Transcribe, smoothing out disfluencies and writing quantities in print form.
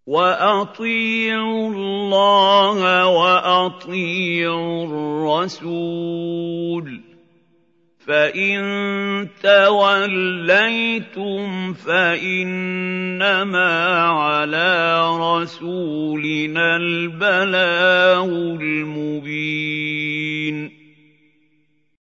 وَأَطِيعُوا اللَّهَ وَأَطِيعُوا الرَّسُولَ ۚ فَإِن تَوَلَّيْتُمْ فَإِنَّمَا عَلَىٰ رَسُولِنَا الْبَلَاغُ الْمُبِينُ